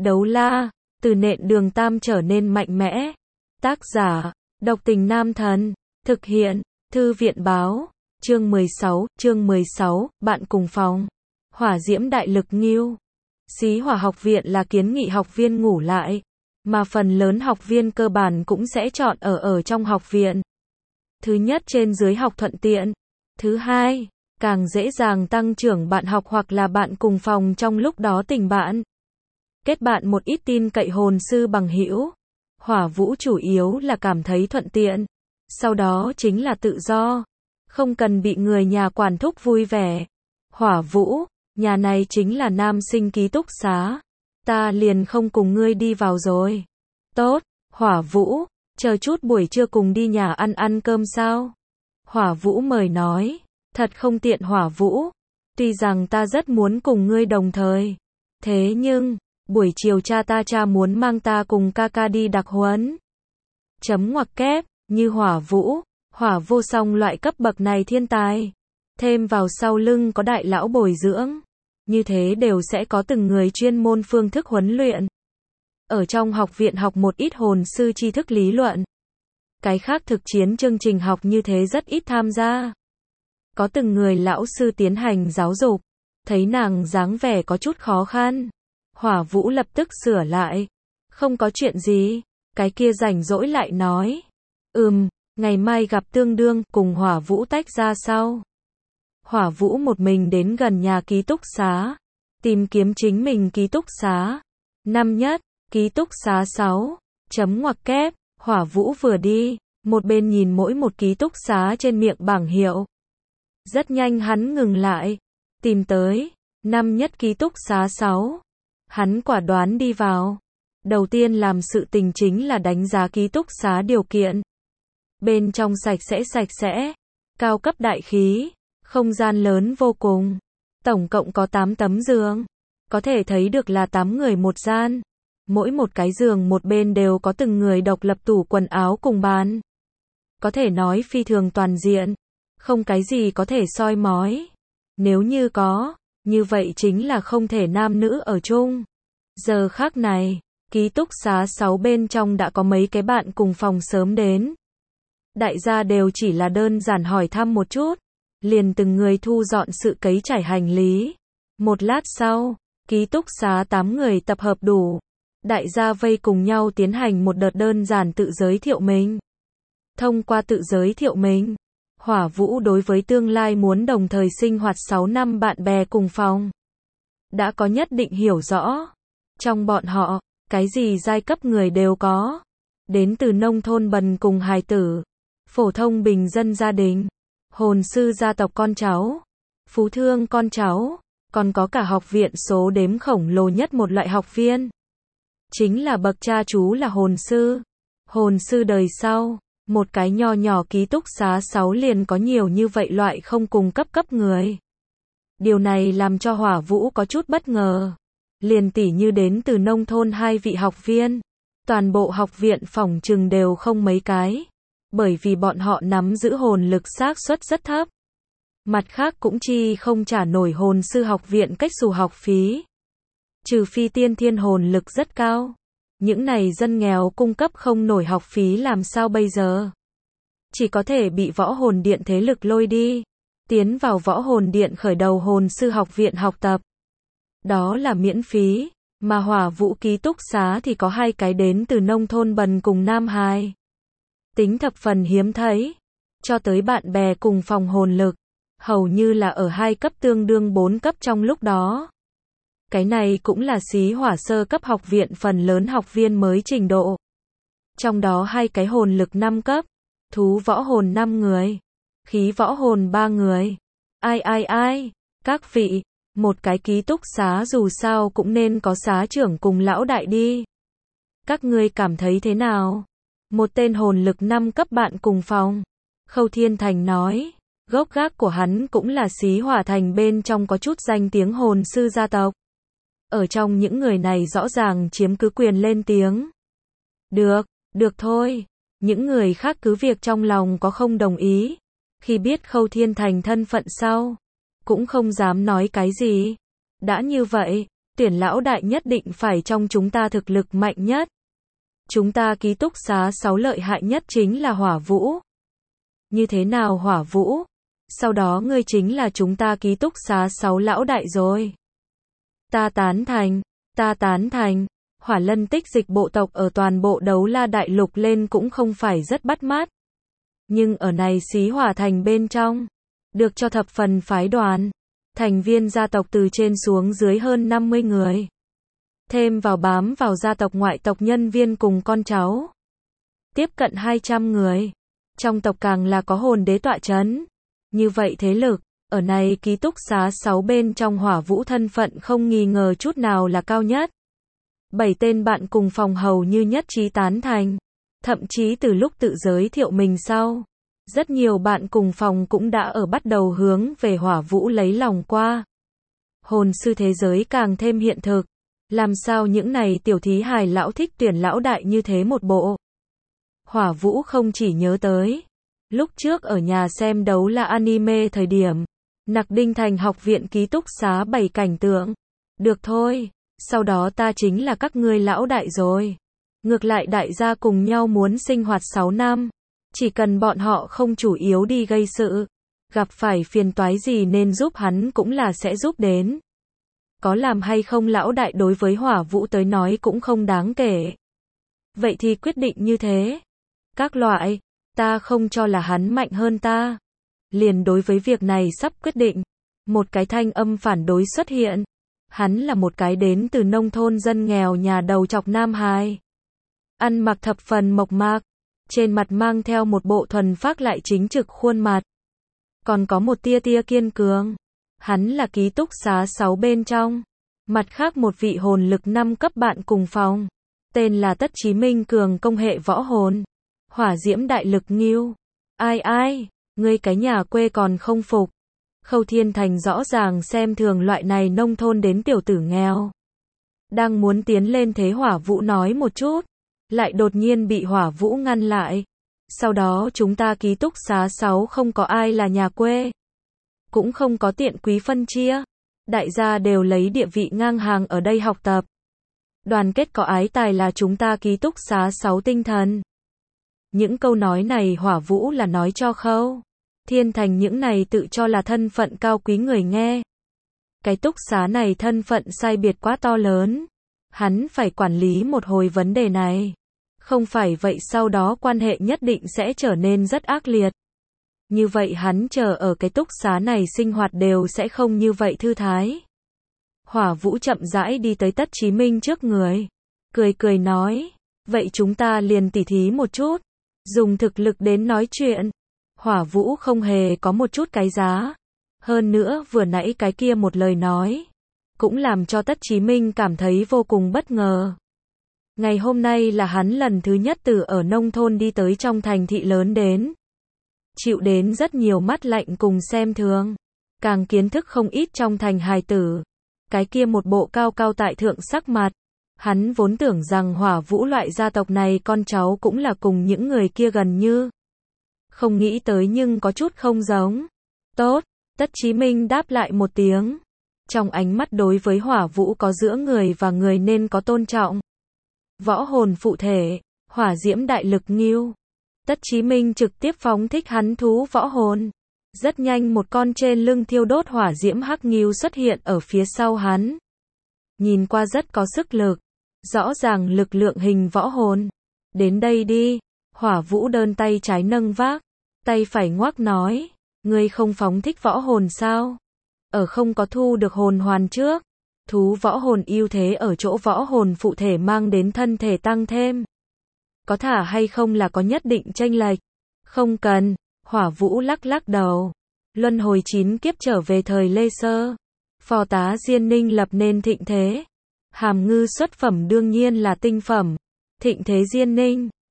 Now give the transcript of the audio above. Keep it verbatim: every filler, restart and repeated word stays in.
Đấu la, từ nện đường tam trở nên mạnh mẽ. Tác giả, độc tình nam thần. Thực hiện, thư viện báo. Chương mười sáu, chương mười sáu, bạn cùng phòng. Hỏa diễm đại lực nghiêu. Xí Hỏa học viện là kiến nghị học viên ngủ lại, mà phần lớn học viên cơ bản cũng sẽ chọn ở ở trong học viện. Thứ nhất, trên dưới học thuận tiện. Thứ hai, càng dễ dàng tăng trưởng bạn học hoặc là bạn cùng phòng trong lúc đó tình bạn. Kết bạn một ít tin cậy hồn sư bằng hữu. Hỏa Vũ chủ yếu là cảm thấy thuận tiện, sau đó chính là tự do, không cần bị người nhà quản thúc vui vẻ. Hỏa Vũ, nhà này chính là nam sinh ký túc xá, ta liền không cùng ngươi đi vào rồi. Tốt, Hỏa Vũ, chờ chút buổi trưa cùng đi nhà ăn ăn cơm sao? Hỏa Vũ mời nói, thật không tiện Hỏa Vũ, tuy rằng ta rất muốn cùng ngươi đồng thời, thế nhưng, buổi chiều cha ta cha muốn mang ta cùng ca ca đi đặc huấn. Chấm ngoặc kép, như Hỏa Vũ, Hỏa Vô Song loại cấp bậc này thiên tài, thêm vào sau lưng có đại lão bồi dưỡng, như thế đều sẽ có từng người chuyên môn phương thức huấn luyện. Ở trong học viện học một ít hồn sư tri thức lý luận. Cái khác thực chiến chương trình học như thế rất ít tham gia. Có từng người lão sư tiến hành giáo dục, thấy nàng dáng vẻ có chút khó khăn. Hỏa Vũ lập tức sửa lại. Không có chuyện gì, cái kia rảnh rỗi lại nói. Ừm, ngày mai gặp tương đương, cùng Hỏa Vũ tách ra sau. Hỏa Vũ một mình đến gần nhà ký túc xá, tìm kiếm chính mình ký túc xá. Năm nhất, ký túc xá sáu, chấm ngoặc kép, Hỏa Vũ vừa đi, một bên nhìn mỗi một ký túc xá trên miệng bảng hiệu. Rất nhanh hắn ngừng lại, tìm tới, năm nhất ký túc xá sáu. Hắn quả đoán đi vào. Đầu tiên làm sự tình chính là đánh giá ký túc xá điều kiện. Bên trong sạch sẽ sạch sẽ, cao cấp đại khí, không gian lớn vô cùng. Tổng cộng có tám tấm giường. Có thể thấy được là tám người một gian. Mỗi một cái giường một bên đều có từng người độc lập tủ quần áo cùng bàn. Có thể nói phi thường toàn diện. Không cái gì có thể soi mói. Nếu như có, như vậy chính là không thể nam nữ ở chung. Giờ khác này, ký túc xá sáu bên trong đã có mấy cái bạn cùng phòng sớm đến. Đại gia đều chỉ là đơn giản hỏi thăm một chút, liền từng người thu dọn sự cấy trải hành lý. Một lát sau, ký túc xá tám người tập hợp đủ. Đại gia vây cùng nhau tiến hành một đợt đơn giản tự giới thiệu mình. Thông qua tự giới thiệu mình, Hỏa Vũ đối với tương lai muốn đồng thời sinh hoạt sáu năm bạn bè cùng phòng đã có nhất định hiểu rõ. Trong bọn họ, cái gì giai cấp người đều có. Đến từ nông thôn bần cùng hài tử, phổ thông bình dân gia đình, hồn sư gia tộc con cháu, phú thương con cháu, còn có cả học viện số đếm khổng lồ nhất một loại học viên. Chính là bậc cha chú là hồn sư. Hồn sư đời sau, một cái nho nhỏ ký túc xá sáu liền có nhiều như vậy loại không cùng cấp cấp người. Điều này làm cho Hỏa Vũ có chút bất ngờ. Liền tỉ như đến từ nông thôn hai vị học viên, toàn bộ học viện phỏng chừng đều không mấy cái, bởi vì bọn họ nắm giữ hồn lực xác suất rất thấp. Mặt khác cũng chi không trả nổi hồn sư học viện cách xù học phí. Trừ phi tiên thiên hồn lực rất cao. Những này dân nghèo cung cấp không nổi học phí làm sao bây giờ? Chỉ có thể bị võ hồn điện thế lực lôi đi, tiến vào võ hồn điện khởi đầu hồn sư học viện học tập. Đó là miễn phí, mà Hỏa Vũ ký túc xá thì có hai cái đến từ nông thôn bần cùng nam hài. Tính thập phần hiếm thấy, cho tới bạn bè cùng phòng hồn lực, hầu như là ở hai cấp tương đương bốn cấp trong lúc đó. Cái này cũng là Xí Hỏa sơ cấp học viện phần lớn học viên mới trình độ. Trong đó hai cái hồn lực năm cấp, thú võ hồn năm người, khí võ hồn ba người. Ai ai ai, các vị, một cái ký túc xá dù sao cũng nên có xá trưởng cùng lão đại đi. Các ngươi cảm thấy thế nào? Một tên hồn lực năm cấp bạn cùng phòng. Khâu Thiên Thành nói, gốc gác của hắn cũng là Xí Hỏa thành bên trong có chút danh tiếng hồn sư gia tộc. Ở trong những người này rõ ràng chiếm cứ quyền lên tiếng. Được, được thôi. Những người khác cứ việc trong lòng có không đồng ý. Khi biết Khâu Thiên Thành thân phận sau, cũng không dám nói cái gì. Đã như vậy, tuyển lão đại nhất định phải trong chúng ta thực lực mạnh nhất. Chúng ta ký túc xá sáu lợi hại nhất chính là Hỏa Vũ. Như thế nào Hỏa Vũ? Sau đó ngươi chính là chúng ta ký túc xá sáu lão đại rồi. Ta tán thành, ta tán thành. Hỏa Lân tích dịch bộ tộc ở toàn bộ Đấu La Đại Lục lên cũng không phải rất bắt mắt. Nhưng ở này xí hỏa thành bên trong, được cho thập phần phái đoàn. Thành viên gia tộc từ trên xuống dưới hơn năm mươi người. Thêm vào bám vào gia tộc ngoại tộc nhân viên cùng con cháu. Tiếp cận hai trăm người. Trong tộc càng là có hồn đế tọa chấn. Như vậy thế lực, ở này ký túc xá sáu bên trong Hỏa Vũ thân phận không nghi ngờ chút nào là cao nhất. Bảy tên bạn cùng phòng hầu như nhất trí tán thành. Thậm chí từ lúc tự giới thiệu mình sau, rất nhiều bạn cùng phòng cũng đã ở bắt đầu hướng về Hỏa Vũ lấy lòng qua. Hồn sư thế giới càng thêm hiện thực. Làm sao những này tiểu thí hài lão thích tuyển lão đại như thế một bộ. Hỏa Vũ không chỉ nhớ tới. Lúc trước ở nhà xem đấu là anime thời điểm. Nặc Đinh Thành học viện ký túc xá bày cảnh tượng. Được thôi, sau đó ta chính là các ngươi lão đại rồi. Ngược lại đại gia cùng nhau muốn sinh hoạt sáu năm. Chỉ cần bọn họ không chủ yếu đi gây sự. Gặp phải phiền toái gì nên giúp hắn cũng là sẽ giúp đến. Có làm hay không lão đại đối với Hỏa Vũ tới nói cũng không đáng kể. Vậy thì quyết định như thế. Các loại, ta không cho là hắn mạnh hơn ta. Liền đối với việc này sắp quyết định. Một cái thanh âm phản đối xuất hiện. Hắn là một cái đến từ nông thôn dân nghèo nhà đầu chọc nam hài. Ăn mặc thập phần mộc mạc. Trên mặt mang theo một bộ thuần phác lại chính trực khuôn mặt. Còn có một tia tia kiên cường. Hắn là ký túc xá sáu bên trong. Mặt khác một vị hồn lực năm cấp bạn cùng phòng. Tên là Tất Chí Minh cường công hệ võ hồn. Hỏa diễm đại lực nghiêu. Ai ai, ngươi cái nhà quê còn không phục. Khâu Thiên Thành rõ ràng xem thường loại này nông thôn đến tiểu tử nghèo. Đang muốn tiến lên thế Hỏa Vũ nói một chút. Lại đột nhiên bị Hỏa Vũ ngăn lại. Sau đó chúng ta ký túc xá sáu không có ai là nhà quê. Cũng không có tiện quý phân chia. Đại gia đều lấy địa vị ngang hàng ở đây học tập. Đoàn kết có ái tài là chúng ta ký túc xá sáu tinh thần. Những câu nói này Hỏa Vũ là nói cho Khâu Thiên Thành những này tự cho là thân phận cao quý người nghe. Cái túc xá này thân phận sai biệt quá to lớn. Hắn phải quản lý một hồi vấn đề này. Không phải vậy sau đó quan hệ nhất định sẽ trở nên rất ác liệt. Như vậy hắn chờ ở cái túc xá này sinh hoạt đều sẽ không như vậy thư thái. Hỏa Vũ chậm rãi đi tới Tất Chí Minh trước người. Cười cười nói. Vậy chúng ta liền tỉ thí một chút. Dùng thực lực đến nói chuyện. Hỏa Vũ không hề có một chút cái giá. Hơn nữa vừa nãy cái kia một lời nói. Cũng làm cho Tất Chí Minh cảm thấy vô cùng bất ngờ. Ngày hôm nay là hắn lần thứ nhất từ ở nông thôn đi tới trong thành thị lớn đến. Chịu đến rất nhiều mắt lạnh cùng xem thường. Càng kiến thức không ít trong thành hài tử. Cái kia một bộ cao cao tại thượng sắc mặt. Hắn vốn tưởng rằng Hỏa Vũ loại gia tộc này con cháu cũng là cùng những người kia gần như. Không nghĩ tới nhưng có chút không giống. Tốt, Tất Chí Minh đáp lại một tiếng. Trong ánh mắt đối với Hỏa Vũ có giữa người và người nên có tôn trọng. Võ hồn phụ thể, hỏa diễm đại lực nghiêu. Tất Chí Minh trực tiếp phóng thích hắn thú võ hồn. Rất nhanh một con trên lưng thiêu đốt hỏa diễm hắc nghiêu xuất hiện ở phía sau hắn. Nhìn qua rất có sức lực. Rõ ràng lực lượng hình võ hồn. Đến đây đi. Hỏa Vũ đơn tay trái nâng vác. Tay phải ngoác nói. Ngươi không phóng thích võ hồn sao? Ở không có thu được hồn hoàn trước. Thú võ hồn ưu thế ở chỗ võ hồn phụ thể mang đến thân thể tăng thêm. Có thả hay không là có nhất định chênh lệch. Không cần. Hỏa Vũ lắc lắc đầu. Luân hồi chín kiếp trở về thời Lê Sơ. Phò tá Diên Ninh lập nên thịnh thế. Hàm ngư xuất phẩm đương nhiên là tinh phẩm. Thịnh thế Diên Ninh.